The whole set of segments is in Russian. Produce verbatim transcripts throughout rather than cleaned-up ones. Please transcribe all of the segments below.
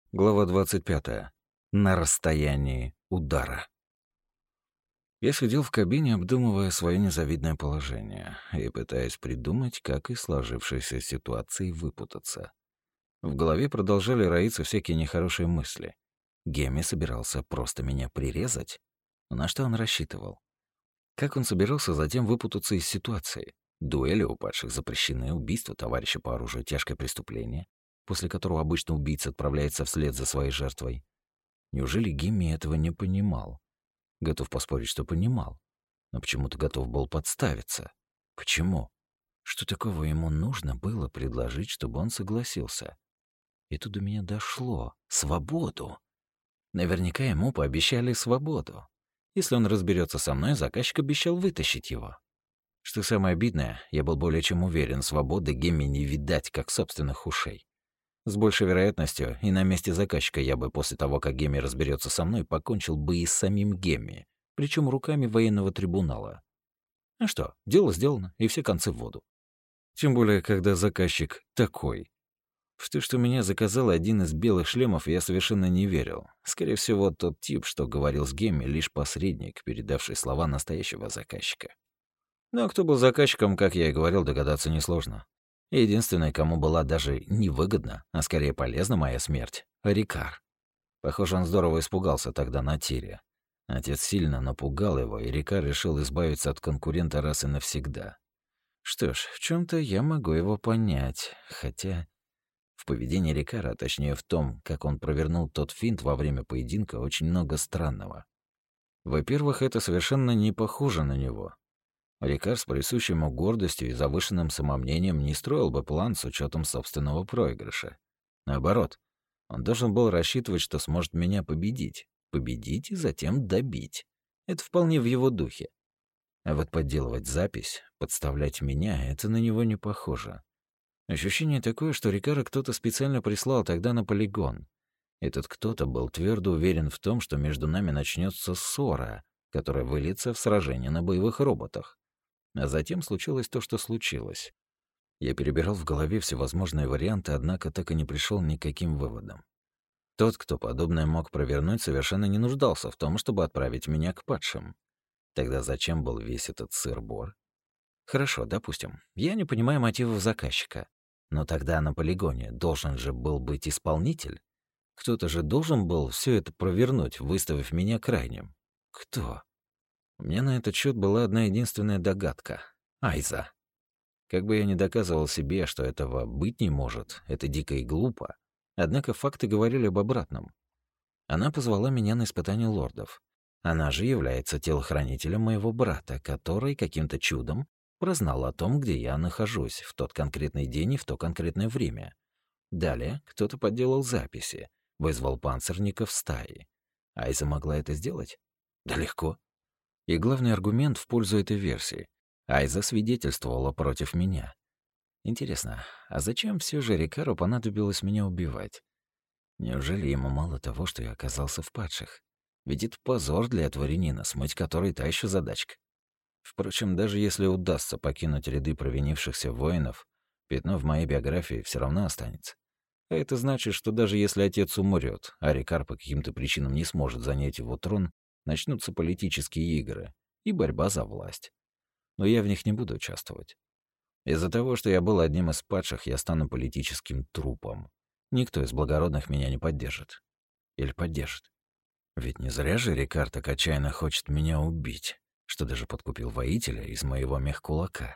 Глава двадцать пятая. На расстоянии удара. Я сидел в кабине, обдумывая свое незавидное положение и пытаясь придумать, как из сложившейся ситуации выпутаться. В голове продолжали роиться всякие нехорошие мысли. Гемми собирался просто меня прирезать? На что он рассчитывал? Как он собирался затем выпутаться из ситуации? Дуэли у падших запрещены, убийство товарища по оружию — тяжкое преступление, после которого обычно убийца отправляется вслед за своей жертвой. Неужели Гимми этого не понимал? Готов поспорить, что понимал, но почему-то готов был подставиться. Почему? Что такого ему нужно было предложить, чтобы он согласился? И тут до меня дошло. Свободу. Наверняка ему пообещали свободу. Если он разберется со мной, заказчик обещал вытащить его. Что самое обидное, я был более чем уверен, свободы Гемми не видать, как собственных ушей. С большей вероятностью, и на месте заказчика я бы после того, как Гемми разберется со мной, покончил бы и с самим Гемми, причем руками военного трибунала. А что, дело сделано, и все концы в воду. Тем более, когда заказчик такой. В то, что меня заказал один из белых шлемов, я совершенно не верил. Скорее всего, тот тип, что говорил с Гемми, лишь посредник, передавший слова настоящего заказчика. Но кто был заказчиком, как я и говорил, догадаться несложно. Единственной, кому была даже невыгодна, а скорее полезна моя смерть — Рикар. Похоже, он здорово испугался тогда на тире. Отец сильно напугал его, и Рикар решил избавиться от конкурента раз и навсегда. Что ж, в чем то я могу его понять, хотя... В поведении Рикара, а точнее в том, как он провернул тот финт во время поединка, очень много странного. Во-первых, это совершенно не похоже на него. Рикар с присущей ему гордостью и завышенным самомнением не строил бы план с учетом собственного проигрыша. Наоборот, он должен был рассчитывать, что сможет меня победить. Победить и затем добить. Это вполне в его духе. А вот подделывать запись, подставлять меня — это на него не похоже. Ощущение такое, что Рикара кто-то специально прислал тогда на полигон. Этот кто-то был твердо уверен в том, что между нами начнется ссора, которая выльется в сражение на боевых роботах. А затем случилось то, что случилось. Я перебирал в голове всевозможные варианты, однако так и не пришел ни к каким выводам. Тот, кто подобное мог провернуть, совершенно не нуждался в том, чтобы отправить меня к падшим. Тогда зачем был весь этот сыр-бор? Хорошо, допустим, я не понимаю мотивов заказчика. Но тогда на полигоне должен же был быть исполнитель. Кто-то же должен был все это провернуть, выставив меня крайним. Кто? У меня на этот счет была одна единственная догадка — Айза. Как бы я ни доказывал себе, что этого быть не может, это дико и глупо, однако факты говорили об обратном. Она позвала меня на испытание лордов. Она же является телохранителем моего брата, который каким-то чудом прознал о том, где я нахожусь в тот конкретный день и в то конкретное время. Далее кто-то подделал записи, вызвал панцирников стаи. Айза могла это сделать? Да легко. И главный аргумент в пользу этой версии. Айза свидетельствовала против меня. Интересно, а зачем все же Рикару понадобилось меня убивать? Неужели ему мало того, что я оказался в падших? Ведь это позор для дворянина, смыть который та еще задачка. Впрочем, даже если удастся покинуть ряды провинившихся воинов, пятно в моей биографии все равно останется. А это значит, что даже если отец умрет, а Рикар по каким-то причинам не сможет занять его трон, начнутся политические игры и борьба за власть. Но я в них не буду участвовать. Из-за того, что я был одним из падших, я стану политическим трупом. Никто из благородных меня не поддержит. Или поддержит. Ведь не зря же Рикар так отчаянно хочет меня убить, что даже подкупил воителя из моего мехкулака.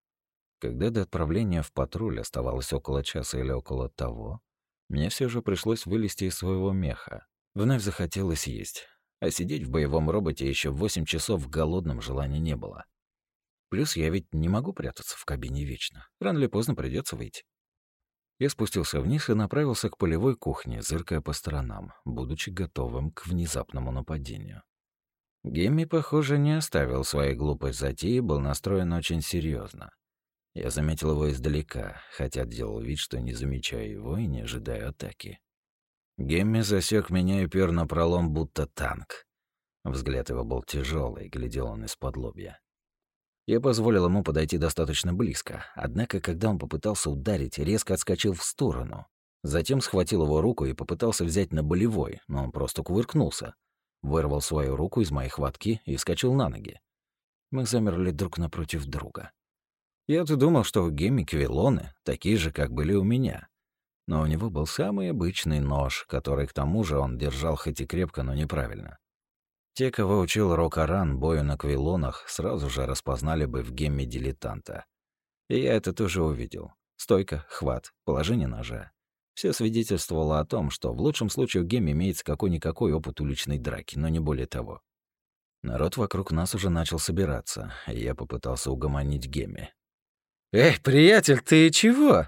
Когда до отправления в патруль оставалось около часа или около того, мне все же пришлось вылезти из своего меха. Вновь захотелось есть. А сидеть в боевом роботе еще восемь часов в голодном желания не было. Плюс я ведь не могу прятаться в кабине вечно. Рано или поздно придется выйти. Я спустился вниз и направился к полевой кухне, зыркая по сторонам, будучи готовым к внезапному нападению. Гемми, похоже, не оставил своей глупой затеи и был настроен очень серьезно. Я заметил его издалека, хотя делал вид, что не замечаю его и не ожидаю атаки. Гемми засек меня и пёр напролом, будто танк. Взгляд его был тяжелый, глядел он из-под лобья. Я позволил ему подойти достаточно близко, однако, когда он попытался ударить, резко отскочил в сторону. Затем схватил его руку и попытался взять на болевой, но он просто кувыркнулся. Вырвал свою руку из моей хватки и вскочил на ноги. Мы замерли друг напротив друга. Я-то думал, что у Гемми квилоны такие же, как были у меня. Но у него был самый обычный нож, который, к тому же, он держал хоть и крепко, но неправильно. Те, кого учил Рокаран бою на квилонах, сразу же распознали бы в Гемме дилетанта. И я это тоже увидел. Стойка, хват, положение ножа. Все свидетельствовало о том, что в лучшем случае у Гемми имеется какой-никакой опыт уличной драки, но не более того. Народ вокруг нас уже начал собираться, и я попытался угомонить Гемми. «Эй, приятель, ты чего?»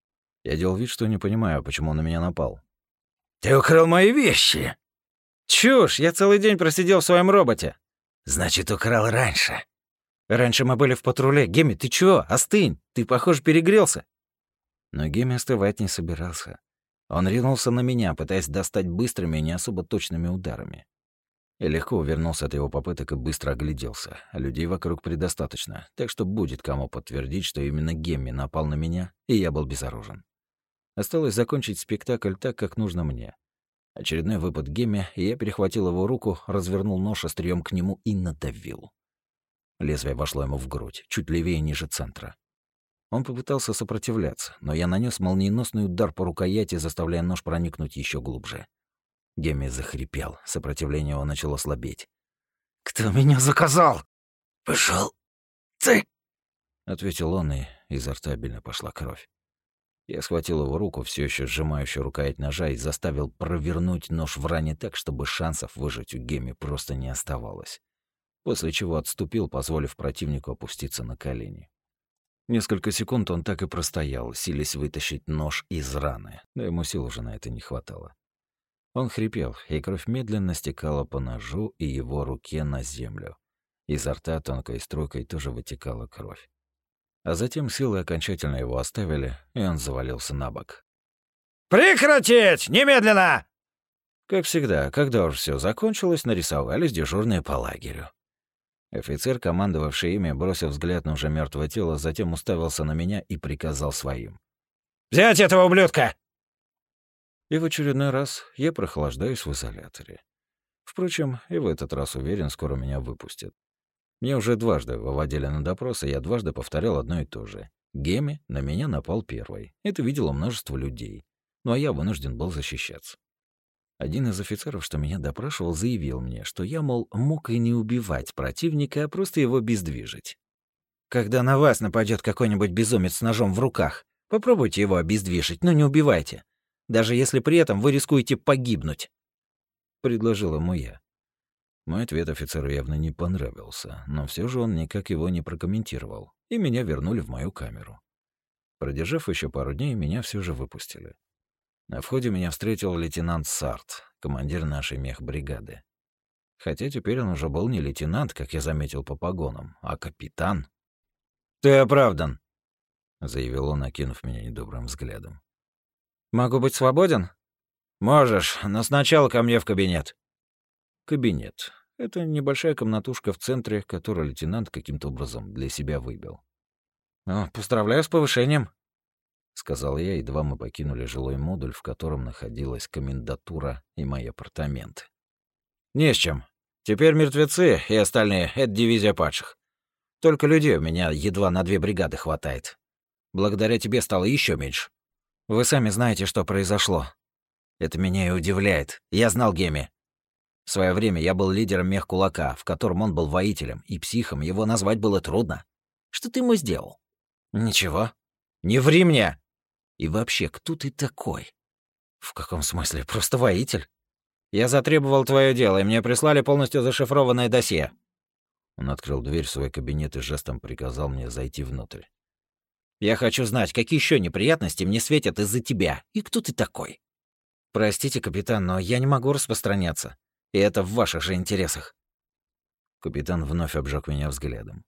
Я делал вид, что не понимаю, почему он на меня напал. «Ты украл мои вещи!» «Чушь! Я целый день просидел в своем роботе!» «Значит, украл раньше!» «Раньше мы были в патруле. Гемми, ты чего? Остынь! Ты, похоже, перегрелся!» Но Гемми остывать не собирался. Он ринулся на меня, пытаясь достать быстрыми и не особо точными ударами. Я легко увернулся от его попыток и быстро огляделся. Людей вокруг предостаточно, так что будет кому подтвердить, что именно Гемми напал на меня, и я был безоружен. Осталось закончить спектакль так, как нужно мне. Очередной выпад Гемми, и я перехватил его руку, развернул нож острием к нему и надавил. Лезвие вошло ему в грудь, чуть левее и ниже центра. Он попытался сопротивляться, но я нанес молниеносный удар по рукояти, заставляя нож проникнуть еще глубже. Гемми захрипел, сопротивление его начало слабеть. «Кто меня заказал?» «Пошёл ты!» — ответил он, и изо рта обильно пошла кровь. Я схватил его руку, все еще сжимающую рукоять ножа, и заставил провернуть нож в ране так, чтобы шансов выжить у Гемми просто не оставалось. После чего отступил, позволив противнику опуститься на колени. Несколько секунд он так и простоял, силясь вытащить нож из раны, но ему сил уже на это не хватало. Он хрипел, и кровь медленно стекала по ножу и его руке на землю. Изо рта тонкой струйкой тоже вытекала кровь. А затем силы окончательно его оставили, и он завалился на бок. «Прекратить! Немедленно!» Как всегда, когда уж все закончилось, нарисовались дежурные по лагерю. Офицер, командовавший ими, бросил взгляд на уже мертвое тело, затем уставился на меня и приказал своим: «Взять этого ублюдка!» И в очередной раз я прохлаждаюсь в изоляторе. Впрочем, и в этот раз уверен, скоро меня выпустят. Мне уже дважды выводили на допрос, и я дважды повторял одно и то же. Гемми на меня напал первый. Это видело множество людей. Ну а я вынужден был защищаться. Один из офицеров, что меня допрашивал, заявил мне, что я, мол, мог и не убивать противника, а просто его обездвижить. Когда на вас нападет какой-нибудь безумец с ножом в руках, попробуйте его обездвижить, но не убивайте. Даже если при этом вы рискуете погибнуть. Предложил ему я. Мой ответ офицеру явно не понравился, но все же он никак его не прокомментировал, и меня вернули в мою камеру. Продержав еще пару дней, меня все же выпустили. На входе меня встретил лейтенант Сарт, командир нашей мехбригады. Хотя теперь он уже был не лейтенант, как я заметил по погонам, а капитан. «Ты оправдан», — заявил он, окинув меня недобрым взглядом. «Могу быть свободен?» «Можешь, но сначала ко мне в кабинет». Кабинет. Это небольшая комнатушка в центре, которую лейтенант каким-то образом для себя выбил. «О, поздравляю с повышением», — сказал я, едва мы покинули жилой модуль, в котором находилась комендатура и мои апартаменты. «Не с чем. Теперь мертвецы и остальные — это дивизия падших. Только людей у меня едва на две бригады хватает. Благодаря тебе стало еще меньше. Вы сами знаете, что произошло. Это меня и удивляет. Я знал Гемми. В свое время я был лидером мехкулака, в котором он был воителем, и психом его назвать было трудно. Что ты ему сделал?» «Ничего. Не ври мне!» «И вообще, кто ты такой?» «В каком смысле? Просто воитель. Я затребовал твое дело, и мне прислали полностью зашифрованное досье». Он открыл дверь в свой кабинет и жестом приказал мне зайти внутрь. «Я хочу знать, какие еще неприятности мне светят из-за тебя, и кто ты такой?» «Простите, капитан, но я не могу распространяться. И это в ваших же интересах». Капитан вновь обжег меня взглядом.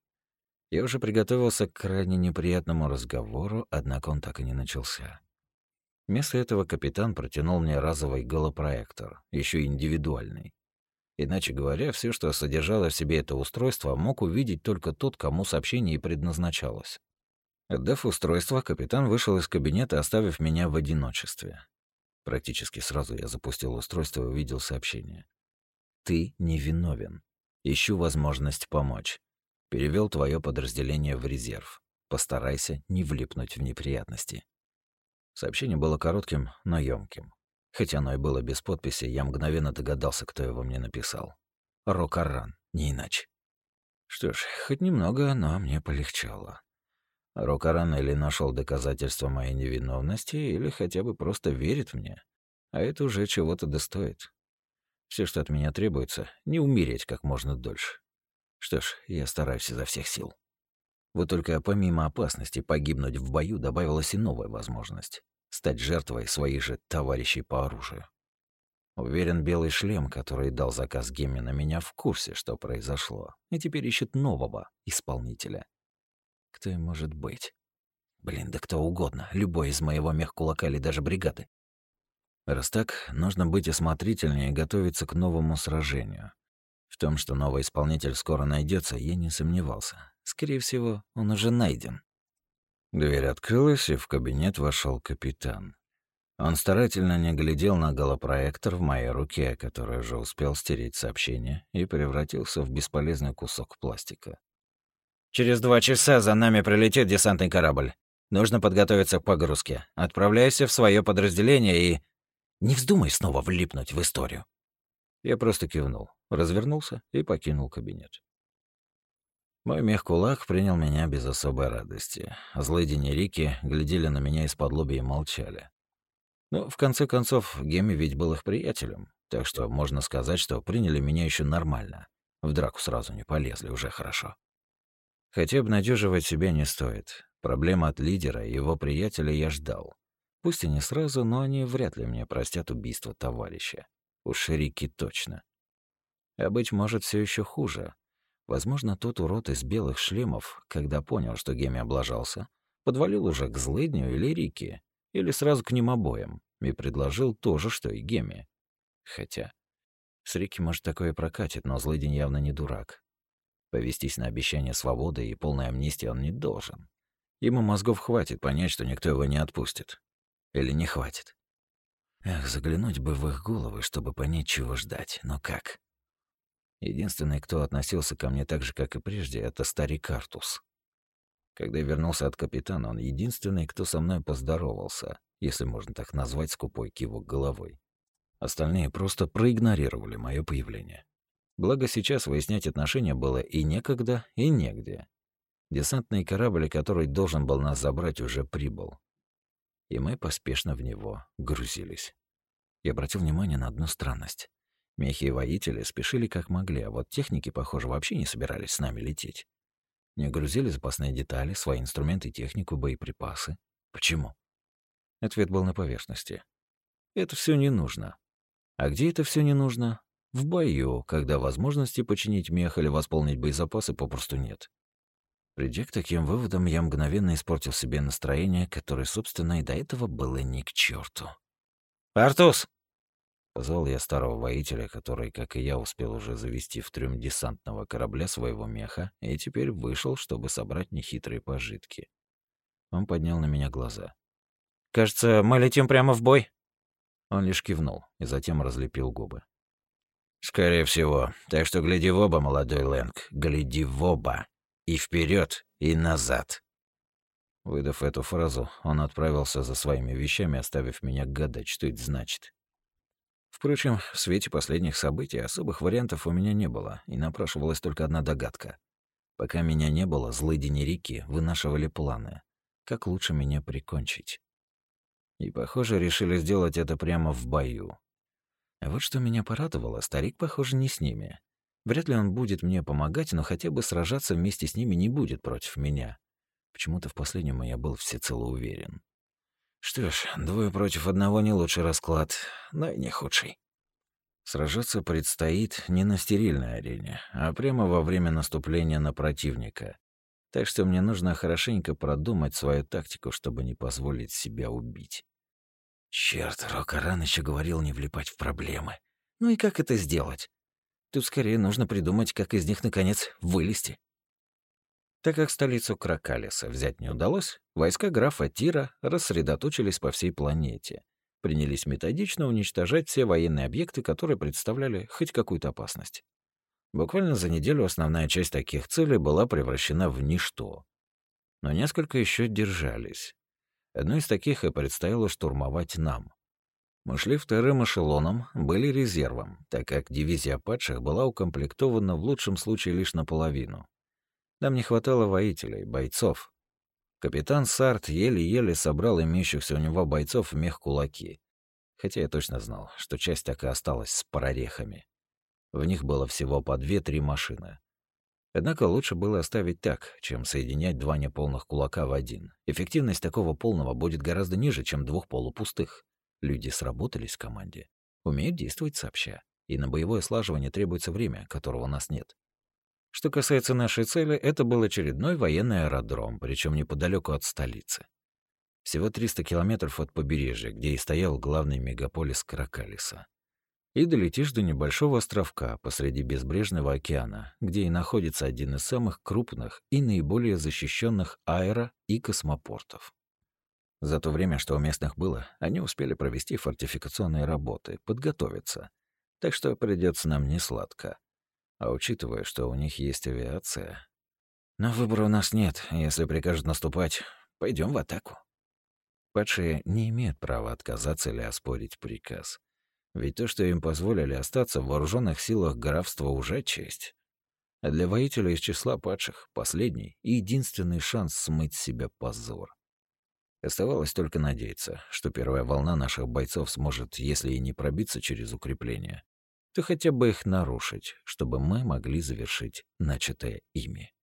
Я уже приготовился к крайне неприятному разговору, однако он так и не начался. Вместо этого капитан протянул мне разовый голопроектор, еще и индивидуальный. Иначе говоря, все, что содержало в себе это устройство, мог увидеть только тот, кому сообщение и предназначалось. Отдав устройство, капитан вышел из кабинета, оставив меня в одиночестве. Практически сразу я запустил устройство и увидел сообщение. «Ты невиновен. Ищу возможность помочь. Перевел твое подразделение в резерв. Постарайся не влипнуть в неприятности». Сообщение было коротким, но ёмким. Хотя оно и было без подписи, я мгновенно догадался, кто его мне написал. Рокаран, не иначе. Что ж, хоть немного, но мне полегчало. Рокаран или нашел доказательства моей невиновности, или хотя бы просто верит мне. А это уже чего-то достоит. Все, что от меня требуется, не умереть как можно дольше. Что ж, я стараюсь изо всех сил. Вот только помимо опасности погибнуть в бою добавилась и новая возможность — стать жертвой своих же товарищей по оружию. Уверен, белый шлем, который дал заказ Гемме, на меня в курсе, что произошло, и теперь ищет нового исполнителя. Кто им может быть? Блин, да кто угодно, любой из моего мехкулака или даже бригады. Раз так, нужно быть осмотрительнее и готовиться к новому сражению. В том, что новый исполнитель скоро найдется, я не сомневался. Скорее всего, он уже найден. Дверь открылась, и в кабинет вошел капитан. Он старательно не глядел на голопроектор в моей руке, который уже успел стереть сообщение и превратился в бесполезный кусок пластика. «Через два часа за нами прилетит десантный корабль. Нужно подготовиться к погрузке. Отправляйся в свое подразделение и... не вздумай снова влипнуть в историю». Я просто кивнул, развернулся и покинул кабинет. Мой мех-кулак принял меня без особой радости. Злыдень и Рики глядели на меня из-под лобья и молчали. Но, в конце концов, Гемми ведь был их приятелем, так что можно сказать, что приняли меня еще нормально. В драку сразу не полезли, уже хорошо. Хотя обнадеживать себя не стоит. Проблема от лидера и его приятеля я ждал. Пусть и не сразу, но они вряд ли мне простят убийство товарища. Уж Рики точно. А быть может, все еще хуже. Возможно, тот урод из белых шлемов, когда понял, что Гемми облажался, подвалил уже к Злыдню или Рике, или сразу к ним обоим, и предложил то же, что и Гемми. Хотя с Рики, может, такое прокатит, но Злыдень явно не дурак. Повестись на обещание свободы и полной амнистии он не должен. Ему мозгов хватит понять, что никто его не отпустит. Или не хватит. Эх, заглянуть бы в их головы, чтобы понять, чего ждать. Но как? Единственный, кто относился ко мне так же, как и прежде, это старик Артус. Когда я вернулся от капитана, он единственный, кто со мной поздоровался, если можно так назвать скупой кивок головой. Остальные просто проигнорировали мое появление. Благо сейчас выяснять отношения было и некогда, и негде. Десантный корабль, который должен был нас забрать, уже прибыл. И мы поспешно в него грузились. Я обратил внимание на одну странность. Мехи и воители спешили как могли, а вот техники, похоже, вообще не собирались с нами лететь. Не грузили запасные детали, свои инструменты, технику, боеприпасы. Почему? Ответ был на поверхности. Это все не нужно. А где это все не нужно? В бою, когда возможности починить мех или восполнить боезапасы попросту нет. Придя к таким выводам, я мгновенно испортил себе настроение, которое, собственно, и до этого было ни к черту. «Артус!» Позвал я старого воителя, который, как и я, успел уже завести в трюм десантного корабля своего меха и теперь вышел, чтобы собрать нехитрые пожитки. Он поднял на меня глаза. «Кажется, мы летим прямо в бой». Он лишь кивнул и затем разлепил губы. «Скорее всего. Так что гляди в оба, молодой Лэнг. Гляди в оба. И вперед, и назад». Выдав эту фразу, он отправился за своими вещами, оставив меня гадать, что это значит. Впрочем, в свете последних событий особых вариантов у меня не было, и напрашивалась только одна догадка. Пока меня не было, Злыдень и Рики вынашивали планы, как лучше меня прикончить. И, похоже, решили сделать это прямо в бою. А вот что меня порадовало, старик, похоже, не с ними. Вряд ли он будет мне помогать, но хотя бы сражаться вместе с ними не будет против меня. Почему-то в последнем я был всецело уверен. Что ж, двое против одного не лучший расклад, но и не худший. Сражаться предстоит не на стерильной арене, а прямо во время наступления на противника. Так что мне нужно хорошенько продумать свою тактику, чтобы не позволить себя убить. Черт, Рокаран еще говорил не влипать в проблемы. Ну и как это сделать? Тут скорее нужно придумать, как из них, наконец, вылезти. Так как столицу Кракалиса взять не удалось, войска графа Тира рассредоточились по всей планете, принялись методично уничтожать все военные объекты, которые представляли хоть какую-то опасность. Буквально за неделю основная часть таких целей была превращена в ничто. Но несколько еще держались. Одну из таких и предстояло штурмовать нам. Мы шли вторым эшелоном, были резервом, так как дивизия падших была укомплектована в лучшем случае лишь наполовину. Нам не хватало воителей, бойцов. Капитан Сарт еле-еле собрал имеющихся у него бойцов в мех-кулаки. Хотя я точно знал, что часть так и осталась с прорехами. В них было всего по две-три машины. Однако лучше было оставить так, чем соединять два неполных кулака в один. Эффективность такого полного будет гораздо ниже, чем двух полупустых. Люди сработались в команде, умеют действовать сообща, и на боевое слаживание требуется время, которого у нас нет. Что касается нашей цели, это был очередной военный аэродром, причем неподалеку от столицы. Всего триста километров от побережья, где и стоял главный мегаполис Кракалиса. И долетишь до небольшого островка посреди безбрежного океана, где и находится один из самых крупных и наиболее защищенных аэро- и космопортов. За то время, что у местных было, они успели провести фортификационные работы, подготовиться. Так что придется нам не сладко. А учитывая, что у них есть авиация... Но выбора у нас нет. Если прикажут наступать, пойдем в атаку. Падшие не имеют права отказаться или оспорить приказ. Ведь то, что им позволили остаться в вооруженных силах графства, уже честь. А для воителя из числа падших — последний и единственный шанс смыть с себя позор. Оставалось только надеяться, что первая волна наших бойцов сможет, если и не пробиться через укрепления, то хотя бы их нарушить, чтобы мы могли завершить начатое ими.